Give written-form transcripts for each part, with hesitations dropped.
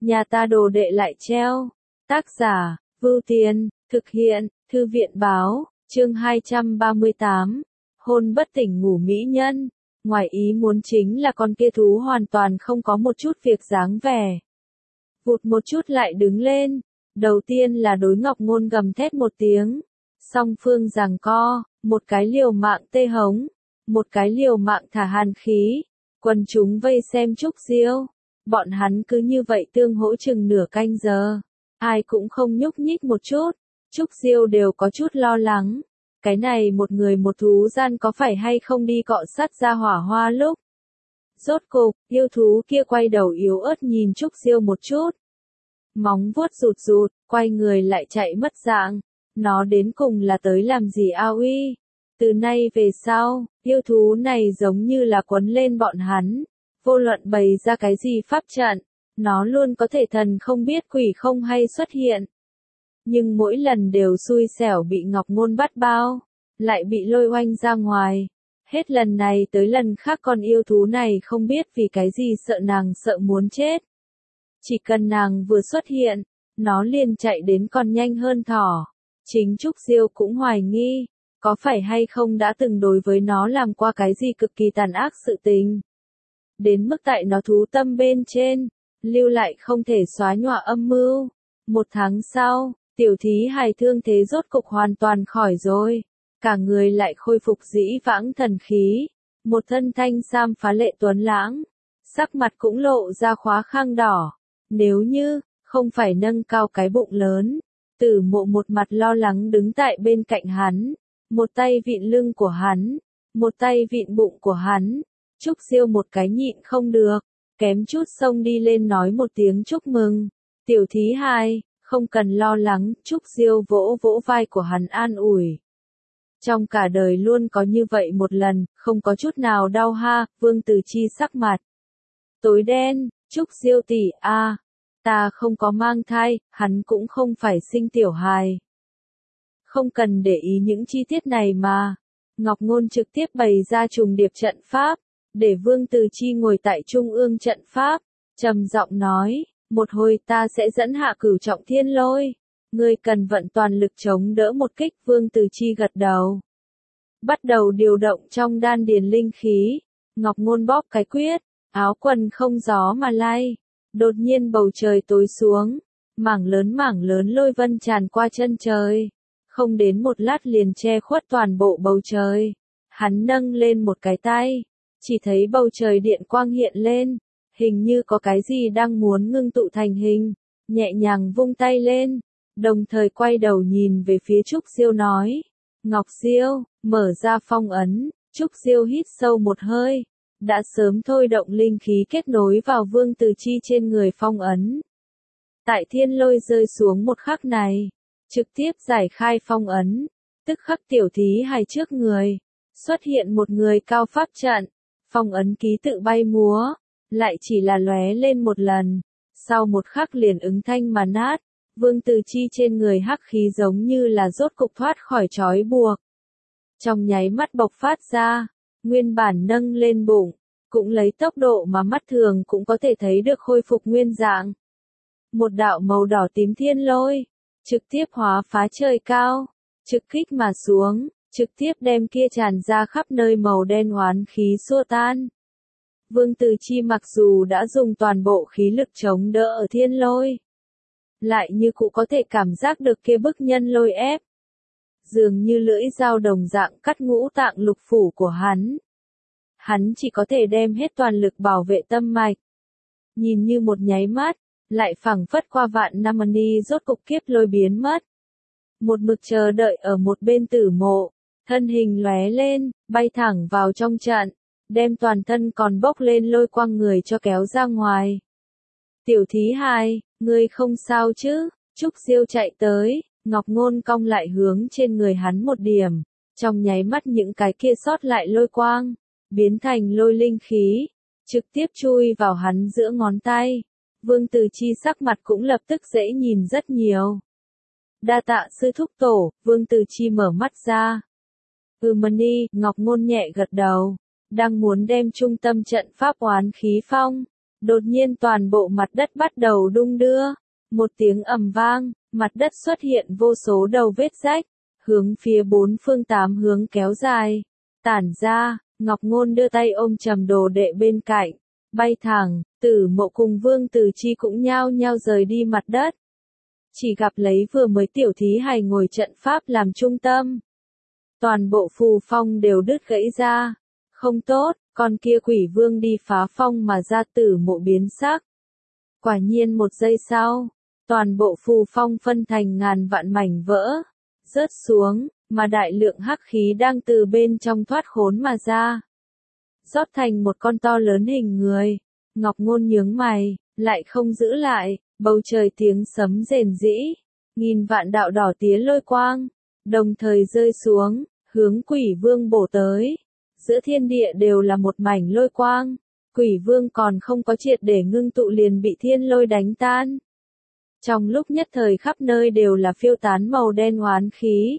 nhà ta đồ đệ lại treo. Tác giả, Vưu Tiên, thực hiện, Thư viện báo, chương 238, hôn bất tỉnh ngủ mỹ nhân. Ngoài ý muốn chính là con kia thú hoàn toàn không có một chút việc dáng vẻ. Vụt một chút lại đứng lên, đầu tiên là đối Ngọc Ngôn gầm thét một tiếng. Song phương giằng co, một cái liều mạng tê hống, một cái liều mạng thả hàn khí. Quần chúng vây xem Trúc Diêu, bọn hắn cứ như vậy tương hỗ chừng nửa canh giờ, ai cũng không nhúc nhích một chút. Trúc Diêu đều có chút lo lắng, cái này một người một thú gian có phải hay không đi cọ sát ra hỏa hoa lúc. Rốt cục, yêu thú kia quay đầu yếu ớt nhìn Trúc Diêu một chút, móng vuốt rụt rụt, quay người lại chạy mất dạng. Nó đến cùng là tới làm gì a uy? Từ nay về sau, yêu thú này giống như là quấn lên bọn hắn, vô luận bày ra cái gì pháp trận, nó luôn có thể thần không biết quỷ không hay xuất hiện. Nhưng mỗi lần đều xui xẻo bị Ngọc Ngôn bắt bao, lại bị lôi oanh ra ngoài. Hết lần này tới lần khác con yêu thú này không biết vì cái gì sợ nàng sợ muốn chết. Chỉ cần nàng vừa xuất hiện, nó liền chạy đến còn nhanh hơn thỏ. Chính Trúc Diêu cũng hoài nghi, có phải hay không đã từng đối với nó làm qua cái gì cực kỳ tàn ác sự tình. Đến mức tại nó thú tâm bên trên, lưu lại không thể xóa nhòa âm mưu. 1 tháng sau, tiểu thí hài thương thế rốt cục hoàn toàn khỏi rồi. Cả người lại khôi phục dĩ vãng thần khí. Một thân thanh sam phá lệ tuấn lãng. Sắc mặt cũng lộ ra khóa khang đỏ. Nếu như, không phải nâng cao cái bụng lớn. Tử Mộ một mặt lo lắng đứng tại bên cạnh hắn. Một tay vịn lưng của hắn. Một tay vịn bụng của hắn. Trúc Diêu một cái nhịn không được. Kém chút xông đi lên nói một tiếng chúc mừng. Tiểu thí hài, không cần lo lắng. Trúc Diêu vỗ vỗ vai của hắn an ủi. Trong cả đời luôn có như vậy một lần, không có chút nào đau ha. Vương Từ Chi sắc mặt tối đen. Trúc Diêu tỷ a, ta không có mang thai, hắn cũng không phải sinh tiểu hài. Không cần để ý những chi tiết này mà. Ngọc Ngôn trực tiếp bày ra trùng điệp trận pháp, để Vương Từ Chi ngồi tại trung ương trận pháp, trầm giọng nói, một hồi ta sẽ dẫn hạ Cửu Trọng Thiên Lôi, ngươi cần vận toàn lực chống đỡ một kích. Vương Từ Chi gật đầu, bắt đầu điều động trong đan điền linh khí. Ngọc Ngôn bóp cái quyết, áo quần không gió mà lay. Đột nhiên bầu trời tối xuống, mảng lớn lôi vân tràn qua chân trời. Không đến một lát liền che khuất toàn bộ bầu trời. Hắn nâng lên một cái tay, chỉ thấy bầu trời điện quang hiện lên, hình như có cái gì đang muốn ngưng tụ thành hình, nhẹ nhàng vung tay lên, đồng thời quay đầu nhìn về phía Trúc Diêu nói, Ngọc Diêu, mở ra phong ấn. Trúc Diêu hít sâu một hơi, đã sớm thôi động linh khí kết nối vào Vương Từ Chi trên người phong ấn. Tại thiên lôi rơi xuống một khắc này, trực tiếp giải khai phong ấn, tức khắc tiểu thí hài trước người, xuất hiện một người cao pháp trận, phong ấn ký tự bay múa, lại chỉ là lóe lên một lần, sau một khắc liền ứng thanh mà nát. Vương Từ Chi trên người hắc khí giống như là rốt cục thoát khỏi trói buộc. Trong nháy mắt bộc phát ra, nguyên bản nâng lên bụng, cũng lấy tốc độ mà mắt thường cũng có thể thấy được khôi phục nguyên dạng. Một đạo màu đỏ tím thiên lôi, trực tiếp hóa phá trời cao, trực kích mà xuống, trực tiếp đem kia tràn ra khắp nơi màu đen oán khí xua tan. Vương Từ Chi mặc dù đã dùng toàn bộ khí lực chống đỡ ở thiên lôi, lại như cụ có thể cảm giác được kia bức nhân lôi ép. Dường như lưỡi dao đồng dạng cắt ngũ tạng lục phủ của hắn. Hắn chỉ có thể đem hết toàn lực bảo vệ tâm mạch. Nhìn như một nháy mắt, lại phảng phất qua vạn năm ni rốt cục kiếp lôi biến mất. Một mực chờ đợi ở một bên Tử Mộ, thân hình lóe lên, bay thẳng vào trong trận, đem toàn thân còn bốc lên lôi quang người cho kéo ra ngoài. Tiểu thí hài, ngươi không sao chứ? Trúc Diêu chạy tới, Ngọc Ngôn cong lại hướng trên người hắn một điểm, trong nháy mắt những cái kia sót lại lôi quang, biến thành lôi linh khí, trực tiếp chui vào hắn giữa ngón tay. Vương Từ Chi sắc mặt cũng lập tức dễ nhìn rất nhiều. Đa tạ sư thúc tổ. Vương Từ Chi mở mắt ra. Mani, Ngọc Ngôn nhẹ gật đầu, đang muốn đem trung tâm trận pháp oán khí phong, Đột nhiên toàn bộ mặt đất bắt đầu đung đưa. Một tiếng ầm vang, mặt đất xuất hiện vô số đầu vết rách, hướng phía bốn phương tám hướng kéo dài. Tản ra, Ngọc Ngôn đưa tay ôm trầm đồ đệ bên cạnh, bay thẳng, Tử Mộ cùng Vương Tử Chi cũng nhao nhao rời đi mặt đất. Chỉ gặp lấy vừa mới tiểu thí hài ngồi trận pháp làm trung tâm. Toàn bộ phù phong đều đứt gãy ra. Không tốt, con kia quỷ vương đi phá phong mà ra. Tử Mộ biến sắc. Quả nhiên một giây sau, toàn bộ phù phong phân thành ngàn vạn mảnh vỡ, rớt xuống, mà đại lượng hắc khí đang từ bên trong thoát khốn mà ra. Rót thành một con to lớn hình người. Ngọc Ngôn nhướng mày, lại không giữ lại, bầu trời tiếng sấm rền rĩ, nghìn vạn đạo đỏ tía lôi quang, đồng thời rơi xuống, hướng quỷ vương bổ tới. Giữa thiên địa đều là một mảnh lôi quang, quỷ vương còn không có triệt để ngưng tụ liền bị thiên lôi đánh tan. Trong lúc nhất thời khắp nơi đều là phiêu tán màu đen oán khí.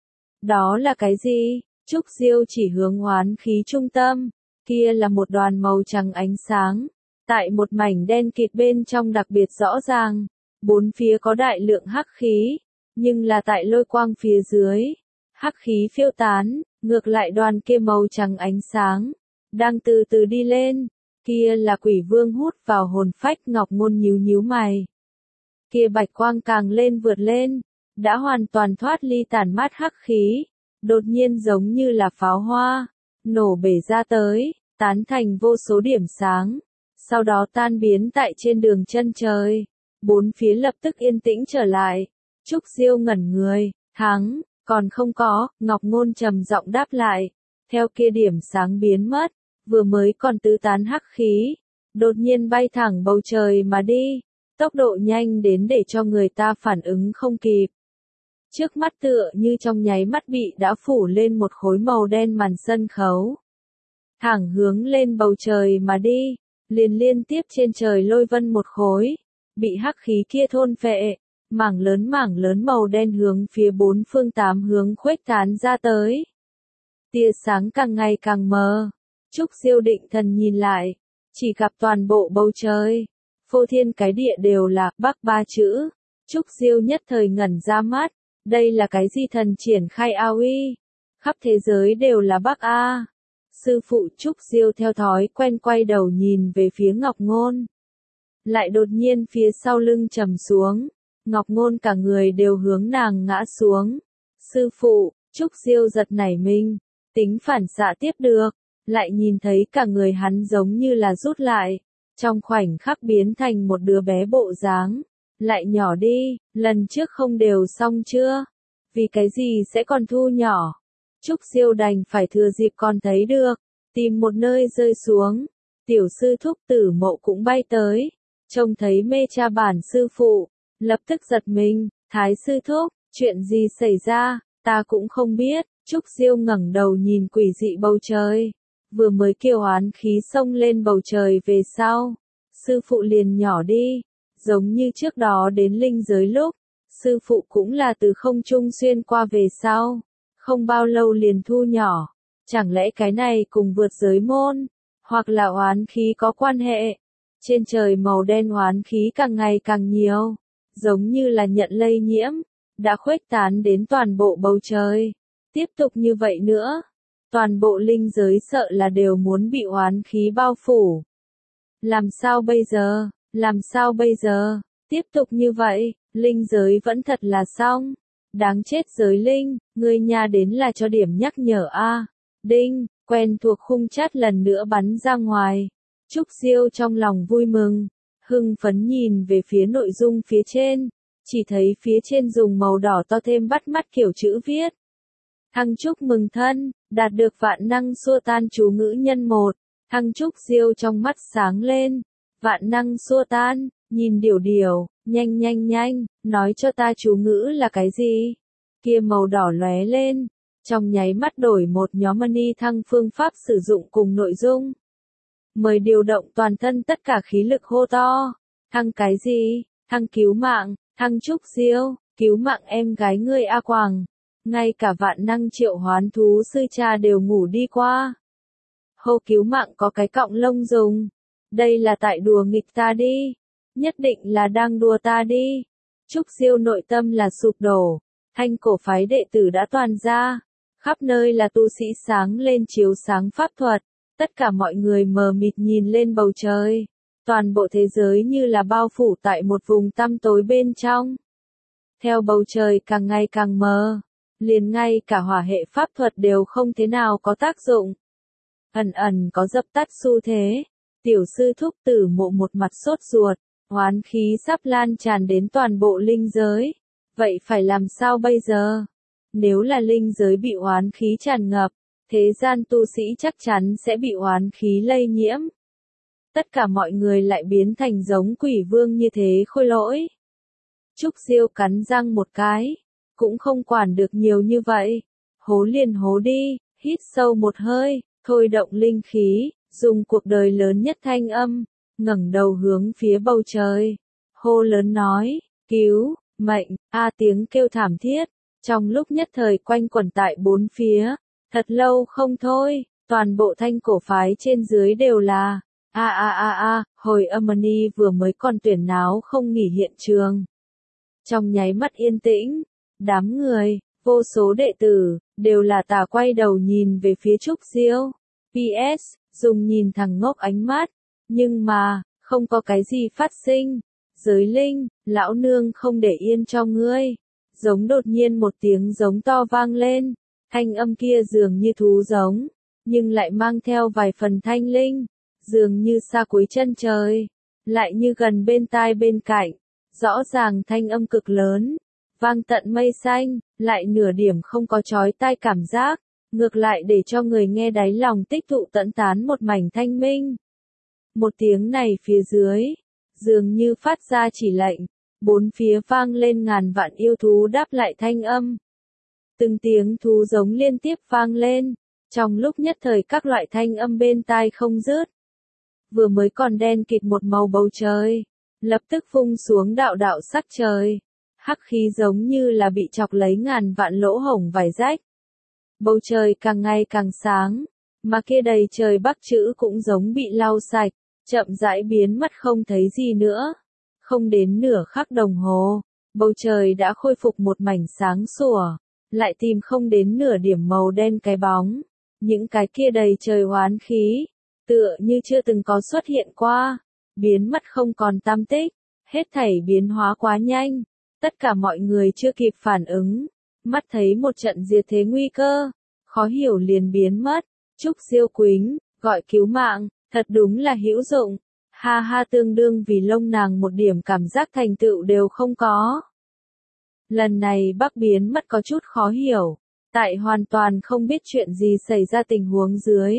Đó là cái gì? Trúc Diêu chỉ hướng oán khí trung tâm, kia là một đoàn màu trắng ánh sáng. Tại một mảnh đen kịt bên trong đặc biệt rõ ràng, bốn phía có đại lượng hắc khí, nhưng là tại lôi quang phía dưới, hắc khí phiêu tán, ngược lại đoàn kia màu trắng ánh sáng, đang từ từ đi lên, kia là quỷ vương hút vào hồn phách. Ngọc Ngôn nhíu nhíu mày. Kia bạch quang càng lên vượt lên, đã hoàn toàn thoát ly tản mát hắc khí, đột nhiên giống như là pháo hoa, nổ bể ra tới, tán thành vô số điểm sáng. Sau đó tan biến tại trên đường chân trời, bốn phía lập tức yên tĩnh trở lại. Trúc Diêu ngẩn người, thắng, còn không có, Ngọc Ngôn trầm giọng đáp lại. Theo kia điểm sáng biến mất, vừa mới còn tứ tán hắc khí, đột nhiên bay thẳng bầu trời mà đi, tốc độ nhanh đến để cho người ta phản ứng không kịp. Trước mắt tựa như trong nháy mắt bị đã phủ lên một khối màu đen màn sân khấu. Thẳng hướng lên bầu trời mà đi. Liên tiếp trên trời lôi vân một khối, bị hắc khí kia thôn phệ, mảng lớn màu đen hướng phía bốn phương tám hướng khuếch tán ra tới. Tia sáng càng ngày càng mờ, Trúc Diêu định thần nhìn lại, chỉ gặp toàn bộ bầu trời, phô thiên cái địa đều là Bắc ba chữ. Trúc Diêu nhất thời ngẩn ra mắt, đây là cái gì thần triển khai ao uy, khắp thế giới đều là Bắc a. Sư phụ. Trúc Diêu theo thói quen quay đầu nhìn về phía Ngọc Ngôn. Lại đột nhiên phía sau lưng trầm xuống, Ngọc Ngôn cả người đều hướng nàng ngã xuống. Sư phụ. Trúc Diêu giật nảy mình, tính phản xạ tiếp được, lại nhìn thấy cả người hắn giống như là rút lại, trong khoảnh khắc biến thành một đứa bé bộ dáng, lại nhỏ đi. Lần trước không đều xong chưa? Vì cái gì sẽ còn thu nhỏ? Trúc Diêu đành phải thừa dịp còn thấy được, tìm một nơi rơi xuống. Tiểu sư thúc Tử Mộ cũng bay tới, trông thấy mê cha bản sư phụ, lập tức giật mình. Thái sư thúc, chuyện gì xảy ra, ta cũng không biết. Trúc Diêu ngẩng đầu nhìn quỷ dị bầu trời, vừa mới kiêu oán khí xông lên bầu trời về sau, sư phụ liền nhỏ đi, giống như trước đó đến linh giới lúc, sư phụ cũng là từ không trung xuyên qua về sau. Không bao lâu liền thu nhỏ, chẳng lẽ cái này cùng vượt giới môn, hoặc là oán khí có quan hệ? Trên trời màu đen oán khí càng ngày càng nhiều, giống như là nhận lây nhiễm, đã khuếch tán đến toàn bộ bầu trời. Tiếp tục như vậy nữa, toàn bộ linh giới sợ là đều muốn bị oán khí bao phủ. Làm sao bây giờ? Làm sao bây giờ? Tiếp tục như vậy, linh giới vẫn thật là xong. Đáng chết giới linh, ngươi nha đến là cho điểm nhắc nhở a. Đinh, quen thuộc khung chat lần nữa bắn ra ngoài. Trúc Diêu trong lòng vui mừng, hưng phấn nhìn về phía nội dung phía trên, chỉ thấy phía trên dùng màu đỏ to thêm bắt mắt kiểu chữ viết. Thăng chúc mừng thân, đạt được vạn năng xua tan chú ngữ nhân 1. Thăng Trúc Diêu trong mắt sáng lên, vạn năng xua tan, nhìn điều, nhanh, nói cho ta chú ngữ là cái gì? Kia màu đỏ lóe lên, trong nháy mắt đổi một nhóm mani thăng phương pháp sử dụng cùng nội dung. Mời điều động toàn thân tất cả khí lực hô to. Thăng cái gì? Thăng cứu mạng, thăng Trúc Diêu, cứu mạng em gái ngươi A Quảng. Ngay cả vạn năng triệu hoán thú sư cha đều ngủ đi qua. Hô cứu mạng có cái cọng lông dùng. Đây là tại đùa nghịch ta đi. Nhất định là đang đùa ta đi. Trúc Diêu nội tâm là sụp đổ. Thanh cổ phái đệ tử đã toàn ra. Khắp nơi là tu sĩ sáng lên chiếu sáng pháp thuật. Tất cả mọi người mờ mịt nhìn lên bầu trời. Toàn bộ thế giới như là bao phủ tại một vùng tăm tối bên trong. Theo bầu trời càng ngày càng mờ, liền ngay cả hỏa hệ pháp thuật đều không thế nào có tác dụng. Ẩn ẩn có dập tắt xu thế. Tiểu sư thúc Tử Mộ một mặt sốt ruột, oán khí sắp lan tràn đến toàn bộ linh giới. Vậy phải làm sao bây giờ? Nếu là linh giới bị oán khí tràn ngập, thế gian tu sĩ chắc chắn sẽ bị oán khí lây nhiễm. Tất cả mọi người lại biến thành giống quỷ vương như thế khôi lỗi. Trúc Diêu cắn răng một cái, cũng không quản được nhiều như vậy. Hố liền hố đi, hít sâu một hơi, thôi động linh khí, dùng cuộc đời lớn nhất thanh âm, ngẩng đầu hướng phía bầu trời. Hô lớn nói, cứu, mệnh, tiếng kêu thảm thiết, trong lúc nhất thời quanh quẩn tại bốn phía. Thật lâu không thôi, toàn bộ thanh cổ phái trên dưới đều là, hồi Amani vừa mới còn tuyển náo không nghỉ hiện trường. Trong nháy mắt yên tĩnh, đám người, vô số đệ tử, đều là tà quay đầu nhìn về phía Trúc Diêu. PS, dùng nhìn thằng ngốc ánh mắt, nhưng mà, không có cái gì phát sinh. Giới linh, lão nương không để yên cho ngươi. Giống đột nhiên một tiếng giống to vang lên, thanh âm kia dường như thú giống, nhưng lại mang theo vài phần thanh linh, dường như xa cuối chân trời, lại như gần bên tai bên cạnh. Rõ ràng thanh âm cực lớn, vang tận mây xanh, lại nửa điểm không có chói tai cảm giác, ngược lại để cho người nghe đáy lòng tích tụ tận tán một mảnh thanh minh. Một tiếng này phía dưới, dường như phát ra chỉ lệnh, bốn phía vang lên ngàn vạn yêu thú đáp lại thanh âm. Từng tiếng thú giống liên tiếp vang lên, trong lúc nhất thời các loại thanh âm bên tai không dứt. Vừa mới còn đen kịt một màu bầu trời, lập tức vung xuống đạo đạo sắc trời. Hắc khí giống như là bị chọc lấy ngàn vạn lỗ hổng vải rách. Bầu trời càng ngày càng sáng, mà kia đầy trời bắc chữ cũng giống bị lau sạch, chậm rãi biến mất không thấy gì nữa. Không đến nửa khắc đồng hồ, bầu trời đã khôi phục một mảnh sáng sủa, lại tìm không đến nửa điểm màu đen cái bóng. Những cái kia đầy trời oán khí, tựa như chưa từng có xuất hiện qua, biến mất không còn tăm tích, hết thảy biến hóa quá nhanh, tất cả mọi người chưa kịp phản ứng, mắt thấy một trận diệt thế nguy cơ, khó hiểu liền biến mất. Trúc Diêu Quýnh, gọi cứu mạng, thật đúng là hữu dụng, ha ha, tương đương vì lông nàng một điểm cảm giác thành tựu đều không có. Lần này Bắc biến mất có chút khó hiểu, tại hoàn toàn không biết chuyện gì xảy ra tình huống dưới.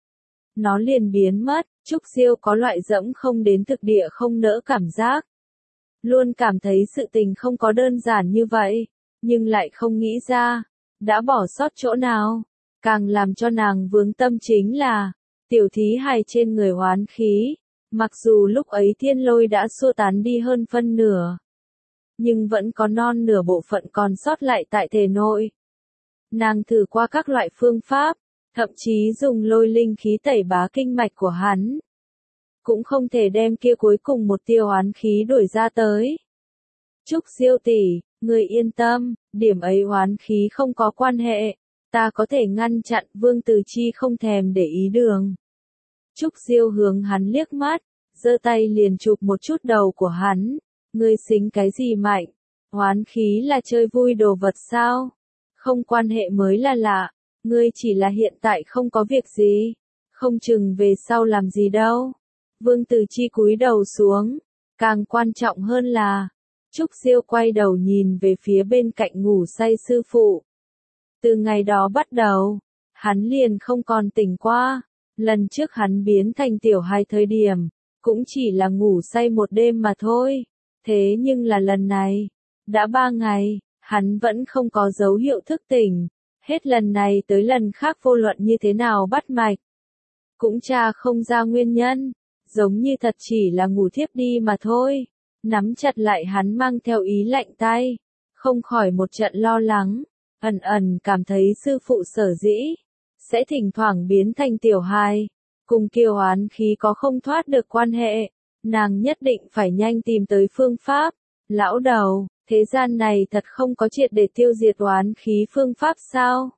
Nó liền biến mất, Trúc Diêu có loại dẫm không đến thực địa không nỡ cảm giác. Luôn cảm thấy sự tình không có đơn giản như vậy, nhưng lại không nghĩ ra, đã bỏ sót chỗ nào. Càng làm cho nàng vướng tâm chính là, tiểu thí hài trên người oán khí, mặc dù lúc ấy thiên lôi đã xua tán đi hơn phân nửa, nhưng vẫn có non nửa bộ phận còn sót lại tại thể nội. Nàng thử qua các loại phương pháp, thậm chí dùng lôi linh khí tẩy bá kinh mạch của hắn, cũng không thể đem kia cuối cùng một tia oán khí đuổi ra tới. Trúc Diêu tỷ, người yên tâm, điểm ấy oán khí không có quan hệ, ta có thể ngăn chặn. Vương Từ Chi không thèm để ý đường. Trúc Diêu hướng hắn liếc mắt, giơ tay liền chụp một chút đầu của hắn. Ngươi xính cái gì mạnh? Oán khí là chơi vui đồ vật sao? Không quan hệ mới là lạ, ngươi chỉ là hiện tại không có việc gì, không chừng về sau làm gì đâu. Vương Từ Chi cúi đầu xuống, càng quan trọng hơn là, Trúc Diêu quay đầu nhìn về phía bên cạnh ngủ say sư phụ. Từ ngày đó bắt đầu, hắn liền không còn tỉnh qua. Lần trước hắn biến thành tiểu hài thời điểm, cũng chỉ là ngủ say một đêm mà thôi. Thế nhưng là lần này, đã 3 ngày, hắn vẫn không có dấu hiệu thức tỉnh. Hết lần này tới lần khác vô luận như thế nào bắt mạch, cũng tra không ra nguyên nhân, giống như thật chỉ là ngủ thiếp đi mà thôi. Nắm chặt lại hắn mang theo ý lạnh tay, không khỏi một trận lo lắng, ẩn ẩn cảm thấy sư phụ sở dĩ sẽ thỉnh thoảng biến thành tiểu hài, cùng kiều oán khí có không thoát được quan hệ, nàng nhất định phải nhanh tìm tới phương pháp. Lão đầu, thế gian này thật không có triệt để tiêu diệt oán khí phương pháp sao?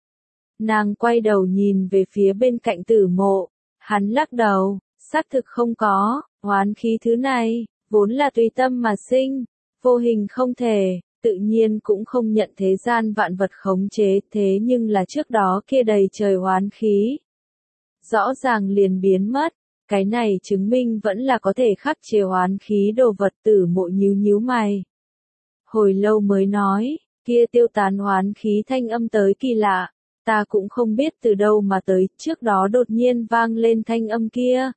Nàng quay đầu nhìn về phía bên cạnh Tử Mộ, hắn lắc đầu, xác thực không có, oán khí thứ này, vốn là tùy tâm mà sinh, vô hình không thể, tự nhiên cũng không nhận thế gian vạn vật khống chế, thế nhưng là trước đó kia đầy trời oán khí. Rõ ràng liền biến mất, cái này chứng minh vẫn là có thể khắc chế oán khí đồ vật. Tử Mộ nhíu nhíu mày. Hồi lâu mới nói, kia tiêu tán oán khí thanh âm tới kỳ lạ, ta cũng không biết từ đâu mà tới, trước đó đột nhiên vang lên thanh âm kia.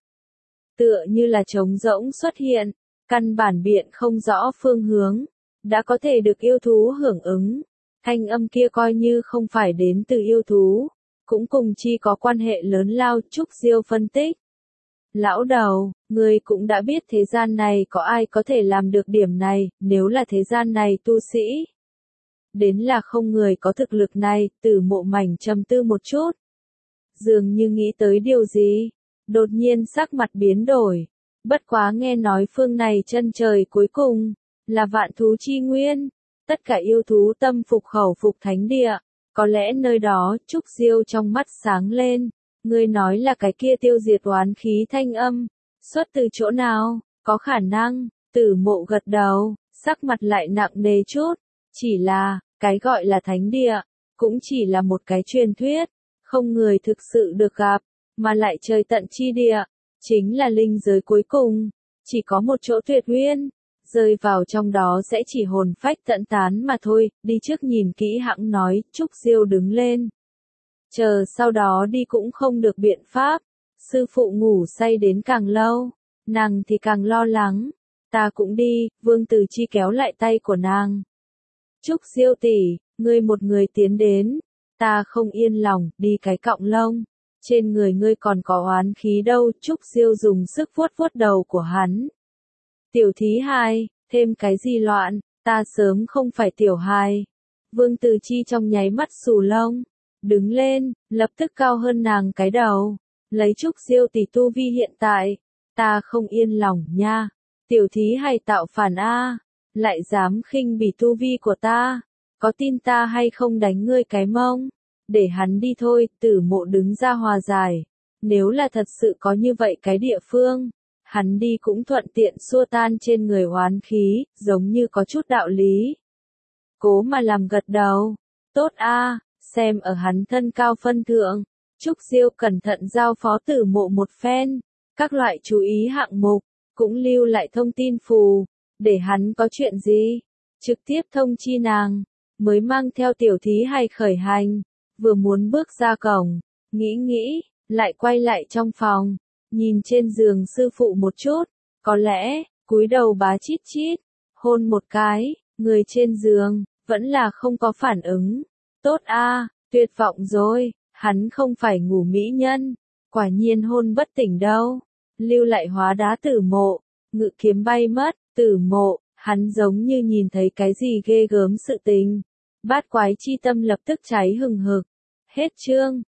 Tựa như là trống rỗng xuất hiện, căn bản biện không rõ phương hướng, đã có thể được yêu thú hưởng ứng. Thanh âm kia coi như không phải đến từ yêu thú, cũng cùng chi có quan hệ lớn lao. Trúc Diêu phân tích. Lão đầu, ngươi cũng đã biết thế gian này có ai có thể làm được điểm này, nếu là thế gian này tu sĩ. Đến là không người có thực lực này. Tử Mộ mảnh trầm tư một chút. Dường như nghĩ tới điều gì, đột nhiên sắc mặt biến đổi. Bất quá nghe nói phương này chân trời cuối cùng, là vạn thú chi nguyên, tất cả yêu thú tâm phục khẩu phục thánh địa, có lẽ nơi đó. Trúc Diêu trong mắt sáng lên, ngươi nói là cái kia tiêu diệt oán khí thanh âm, xuất từ chỗ nào, có khả năng. Tử Mộ gật đầu, sắc mặt lại nặng nề chút, chỉ là, cái gọi là thánh địa, cũng chỉ là một cái truyền thuyết, không người thực sự được gặp, mà lại trời tận chi địa, chính là linh giới cuối cùng, chỉ có một chỗ tuyệt nguyên, rơi vào trong đó sẽ chỉ hồn phách tận tán mà thôi. Đi trước nhìn kỹ hãng nói. Trúc Diêu đứng lên. Chờ sau đó đi cũng không được biện pháp, sư phụ ngủ say đến càng lâu, nàng thì càng lo lắng. Ta cũng đi. Vương Từ Chi kéo lại tay của nàng. Trúc Diêu tỷ, ngươi một người tiến đến, ta không yên lòng. Đi cái cọng lông, trên người ngươi còn có oán khí đâu. Trúc Diêu dùng sức vuốt vuốt đầu của hắn. Tiểu thí hài, thêm cái gì loạn, ta sớm không phải tiểu hài. Vương Từ Chi trong nháy mắt xù lông, đứng lên, lập tức cao hơn nàng cái đầu. Lấy Trúc Diêu tỷ tu vi hiện tại, ta không yên lòng nha. Tiểu thí hài tạo phản a, lại dám khinh bỉ tu vi của ta, có tin ta hay không đánh ngươi cái mông? Để hắn đi thôi. Tử Mộ đứng ra hòa giải. Nếu là thật sự có như vậy cái địa phương, hắn đi cũng thuận tiện xua tan trên người oán khí, giống như có chút đạo lý. Cố mà làm gật đầu. Tốt a, xem ở hắn thân cao phân thượng. Trúc Diêu cẩn thận giao phó Tử Mộ một phen, các loại chú ý hạng mục, cũng lưu lại thông tin phù, để hắn có chuyện gì, trực tiếp thông chi nàng, mới mang theo tiểu thí hài khởi hành. Vừa muốn bước ra cổng, nghĩ, lại quay lại trong phòng, nhìn trên giường sư phụ một chút, có lẽ, cúi đầu bá chít chít, hôn một cái, người trên giường, vẫn là không có phản ứng. Tốt a, tuyệt vọng rồi, hắn không phải ngủ mỹ nhân, quả nhiên hôn bất tỉnh đâu. Lưu lại hóa đá Tử Mộ, ngự kiếm bay mất. Tử Mộ, hắn giống như nhìn thấy cái gì ghê gớm sự tình. Bát quái chi tâm lập tức cháy hừng hực. Hết chương.